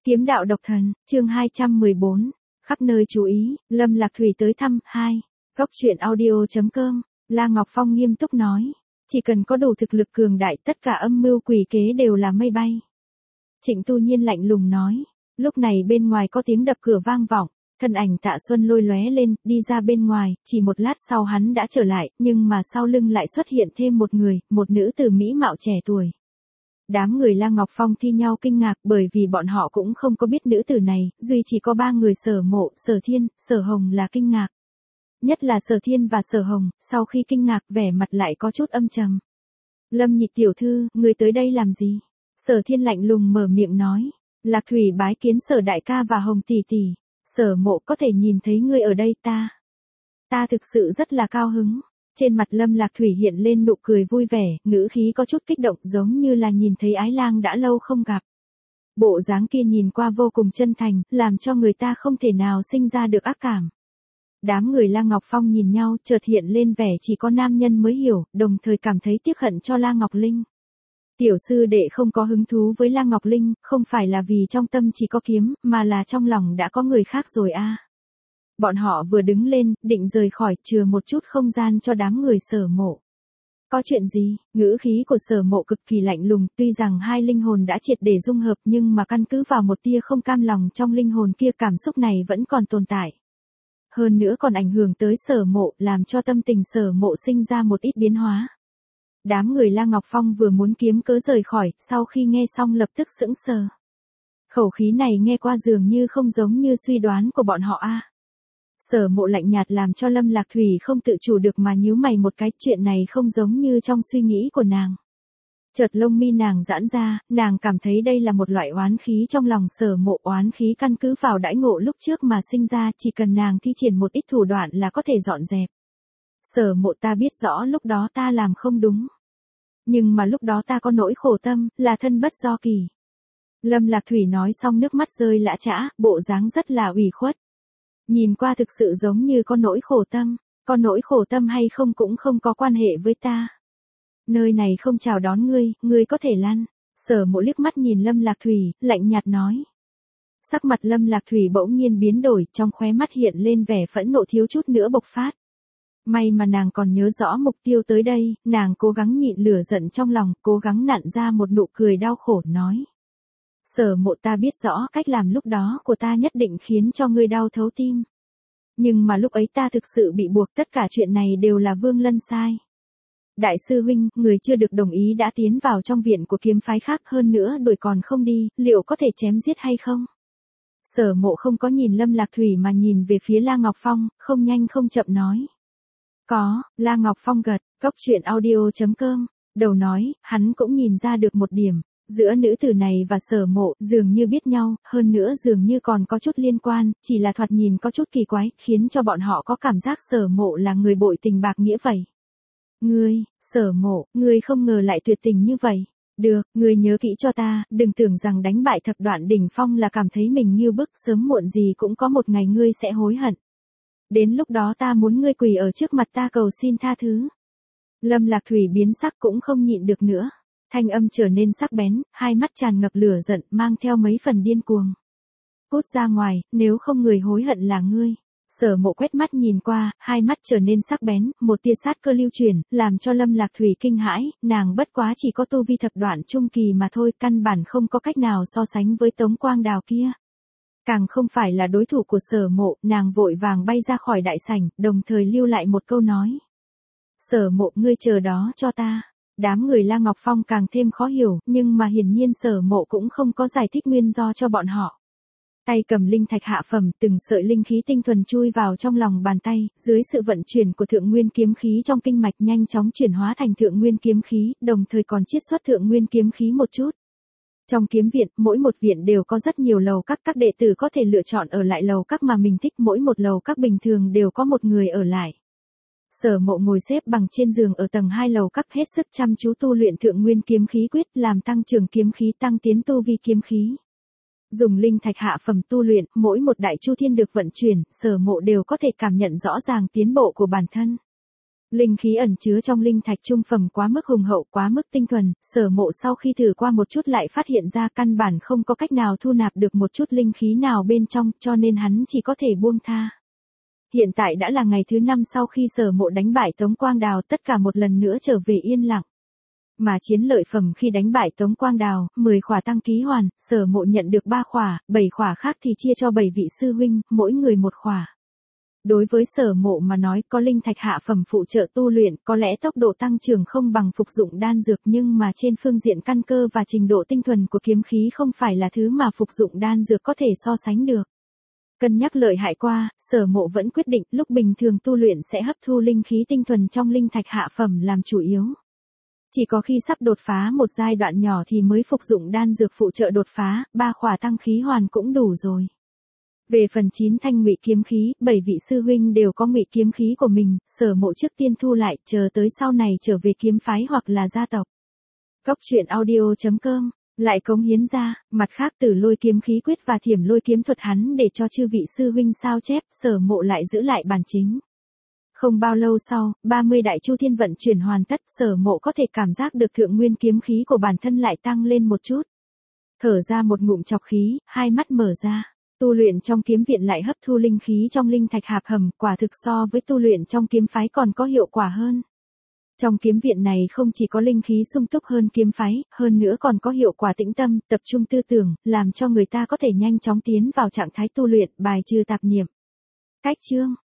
Kiếm đạo độc thần, chương 214, khắp nơi chú ý, Lâm Lạc Thủy tới thăm, 2. Góc truyện audio.com, La Ngọc Phong nghiêm túc nói. Chỉ cần có đủ thực lực cường đại tất cả âm mưu quỷ kế đều là mây bay. Trịnh Tu Nhiên lạnh lùng nói. Lúc này bên ngoài có tiếng đập cửa vang vọng, thân ảnh Tạ Xuân lôi lóe lên, đi ra bên ngoài, chỉ một lát sau hắn đã trở lại, nhưng mà sau lưng lại xuất hiện thêm một người, một nữ tử mỹ mạo trẻ tuổi. Đám người La Ngọc Phong thi nhau kinh ngạc bởi vì bọn họ cũng không có biết nữ tử này, duy chỉ có 3 người Sở Mộ, Sở Thiên, Sở Hồng là kinh ngạc. Nhất là Sở Thiên và Sở Hồng, sau khi kinh ngạc vẻ mặt lại có chút âm trầm. Lâm Nhị tiểu thư, người tới đây làm gì? Sở Thiên lạnh lùng mở miệng nói. Lạc Thủy bái kiến Sở đại ca và Hồng tỷ tỷ. Sở Mộ có thể nhìn thấy ngươi ở đây ta thực sự rất là cao hứng. Trên mặt Lâm Lạc Thủy hiện lên nụ cười vui vẻ, ngữ khí có chút kích động giống như là nhìn thấy ái lang đã lâu không gặp. Bộ dáng kia nhìn qua vô cùng chân thành, làm cho người ta không thể nào sinh ra được ác cảm. Đám người La Ngọc Phong nhìn nhau chợt hiện lên vẻ chỉ có nam nhân mới hiểu, đồng thời cảm thấy tiếc hận cho La Ngọc Linh. Tiểu sư đệ không có hứng thú với La Ngọc Linh, không phải là vì trong tâm chỉ có kiếm, mà là trong lòng đã có người khác rồi a. Bọn họ vừa đứng lên, định rời khỏi, chừa một chút không gian cho đám người Sở Mộ. Có chuyện gì? Ngữ khí của Sở Mộ cực kỳ lạnh lùng, tuy rằng hai linh hồn đã triệt để dung hợp nhưng mà căn cứ vào một tia không cam lòng trong linh hồn kia cảm xúc này vẫn còn tồn tại. Hơn nữa còn ảnh hưởng tới Sở Mộ, làm cho tâm tình Sở Mộ sinh ra một ít biến hóa. Đám người La Ngọc Phong vừa muốn kiếm cớ rời khỏi, sau khi nghe xong lập tức sững sờ. Khẩu khí này nghe qua dường như không giống như suy đoán của bọn họ a. Sở Mộ lạnh nhạt làm cho Lâm Lạc Thủy không tự chủ được mà nhíu mày một cái, chuyện này không giống như trong suy nghĩ của nàng. Chợt lông mi nàng giãn ra, nàng cảm thấy đây là một loại oán khí trong lòng Sở Mộ, oán khí căn cứ vào đãi ngộ lúc trước mà sinh ra, chỉ cần nàng thi triển một ít thủ đoạn là có thể dọn dẹp. Sở Mộ, ta biết rõ lúc đó ta làm không đúng. Nhưng mà lúc đó ta có nỗi khổ tâm, là thân bất do kỳ. Lâm Lạc Thủy nói xong nước mắt rơi lã chã, bộ dáng rất là ủy khuất. Nhìn qua thực sự giống như có nỗi khổ tâm hay không cũng không có quan hệ với ta. Nơi này không chào đón ngươi có thể lăn. Sở Mộ liếc mắt nhìn Lâm Lạc Thủy, lạnh nhạt nói. Sắc mặt Lâm Lạc Thủy bỗng nhiên biến đổi, trong khóe mắt hiện lên vẻ phẫn nộ thiếu chút nữa bộc phát. May mà nàng còn nhớ rõ mục tiêu tới đây, nàng cố gắng nhịn lửa giận trong lòng, cố gắng nặn ra một nụ cười đau khổ nói. Sở Mộ, ta biết rõ cách làm lúc đó của ta nhất định khiến cho ngươi đau thấu tim. Nhưng mà lúc ấy ta thực sự bị buộc, tất cả chuyện này đều là Vương Lân sai. Đại sư huynh, người chưa được đồng ý đã tiến vào trong viện của kiếm phái khác, hơn nữa đuổi còn không đi, liệu có thể chém giết hay không? Sở Mộ không có nhìn Lâm Lạc Thủy mà nhìn về phía La Ngọc Phong, không nhanh không chậm nói. Có, La Ngọc Phong gật, góc truyện audio.com, đầu nói, hắn cũng nhìn ra được một điểm. Giữa nữ tử này và Sở Mộ dường như biết nhau, hơn nữa dường như còn có chút liên quan, chỉ là thoạt nhìn có chút kỳ quái, khiến cho bọn họ có cảm giác Sở Mộ là người bội tình bạc nghĩa vậy. Ngươi, Sở Mộ, ngươi không ngờ lại tuyệt tình như vậy. Được, ngươi nhớ kỹ cho ta, đừng tưởng rằng đánh bại thập đoạn đỉnh phong là cảm thấy mình như bức, sớm muộn gì cũng có một ngày ngươi sẽ hối hận. Đến lúc đó ta muốn ngươi quỳ ở trước mặt ta cầu xin tha thứ. Lâm Lạc Thủy biến sắc cũng không nhịn được nữa. Thanh âm trở nên sắc bén, hai mắt tràn ngập lửa giận, mang theo mấy phần điên cuồng. Cút ra ngoài, nếu không người hối hận là ngươi. Sở Mộ quét mắt nhìn qua, hai mắt trở nên sắc bén, một tia sát cơ lưu truyền, làm cho Lâm Lạc Thủy kinh hãi, nàng bất quá chỉ có tu vi thập đoạn trung kỳ mà thôi, căn bản không có cách nào so sánh với Tống Quang Đào kia. Càng không phải là đối thủ của Sở Mộ, nàng vội vàng bay ra khỏi đại sảnh, đồng thời lưu lại một câu nói. Sở Mộ, ngươi chờ đó cho ta. Đám người La Ngọc Phong càng thêm khó hiểu, nhưng mà hiển nhiên Sở Mộ cũng không có giải thích nguyên do cho bọn họ. Tay cầm linh thạch hạ phẩm, từng sợi linh khí tinh thuần chui vào trong lòng bàn tay, dưới sự vận chuyển của thượng nguyên kiếm khí trong kinh mạch nhanh chóng chuyển hóa thành thượng nguyên kiếm khí, đồng thời còn chiết xuất thượng nguyên kiếm khí một chút. Trong kiếm viện, mỗi một viện đều có rất nhiều lầu các đệ tử có thể lựa chọn ở lại lầu các mà mình thích, mỗi một lầu các bình thường đều có một người ở lại. Sở Mộ ngồi xếp bằng trên giường ở tầng 2 lầu các hết sức chăm chú tu luyện thượng nguyên kiếm khí quyết, làm tăng trưởng kiếm khí, tăng tiến tu vi kiếm khí. Dùng linh thạch hạ phẩm tu luyện, mỗi một đại chu thiên được vận chuyển, Sở Mộ đều có thể cảm nhận rõ ràng tiến bộ của bản thân. Linh khí ẩn chứa trong linh thạch trung phẩm quá mức hùng hậu, quá mức tinh thuần, Sở Mộ sau khi thử qua một chút lại phát hiện ra căn bản không có cách nào thu nạp được một chút linh khí nào bên trong, cho nên hắn chỉ có thể buông tha. Hiện tại đã là ngày thứ 5 sau khi Sở Mộ đánh bại Tống Quang Đào, tất cả một lần nữa trở về yên lặng. Mà chiến lợi phẩm khi đánh bại Tống Quang Đào, 10 khỏa tăng ký hoàn, Sở Mộ nhận được 3 khỏa, 7 khỏa khác thì chia cho 7 vị sư huynh, mỗi người một khỏa. Đối với Sở Mộ mà nói, có linh thạch hạ phẩm phụ trợ tu luyện, có lẽ tốc độ tăng trưởng không bằng phục dụng đan dược, nhưng mà trên phương diện căn cơ và trình độ tinh thuần của kiếm khí không phải là thứ mà phục dụng đan dược có thể so sánh được. Cân nhắc lợi hại qua, Sở Mộ vẫn quyết định lúc bình thường tu luyện sẽ hấp thu linh khí tinh thuần trong linh thạch hạ phẩm làm chủ yếu. Chỉ có khi sắp đột phá một giai đoạn nhỏ thì mới phục dụng đan dược phụ trợ đột phá, 3 khỏa tăng khí hoàn cũng đủ rồi. Về phần 9 thanh ngụy kiếm khí, 7 vị sư huynh đều có ngụy kiếm khí của mình, Sở Mộ trước tiên thu lại, chờ tới sau này trở về kiếm phái hoặc là gia tộc. Góc truyện audio.com lại cống hiến ra, mặt khác Tử Lôi kiếm khí quyết và Thiểm Lôi kiếm thuật hắn để cho chư vị sư huynh sao chép, Sở Mộ lại giữ lại bản chính. Không bao lâu sau, 30 đại chu thiên vận chuyển hoàn tất, Sở Mộ có thể cảm giác được thượng nguyên kiếm khí của bản thân lại tăng lên một chút. Thở ra một ngụm trọc khí, hai mắt mở ra. Tu luyện trong kiếm viện lại hấp thu linh khí trong linh thạch hạp hầm, quả thực so với tu luyện trong kiếm phái còn có hiệu quả hơn. Trong kiếm viện này không chỉ có linh khí sung túc hơn kiếm phái, hơn nữa còn có hiệu quả tĩnh tâm, tập trung tư tưởng, làm cho người ta có thể nhanh chóng tiến vào trạng thái tu luyện, bài trừ tạp niệm. Cách chương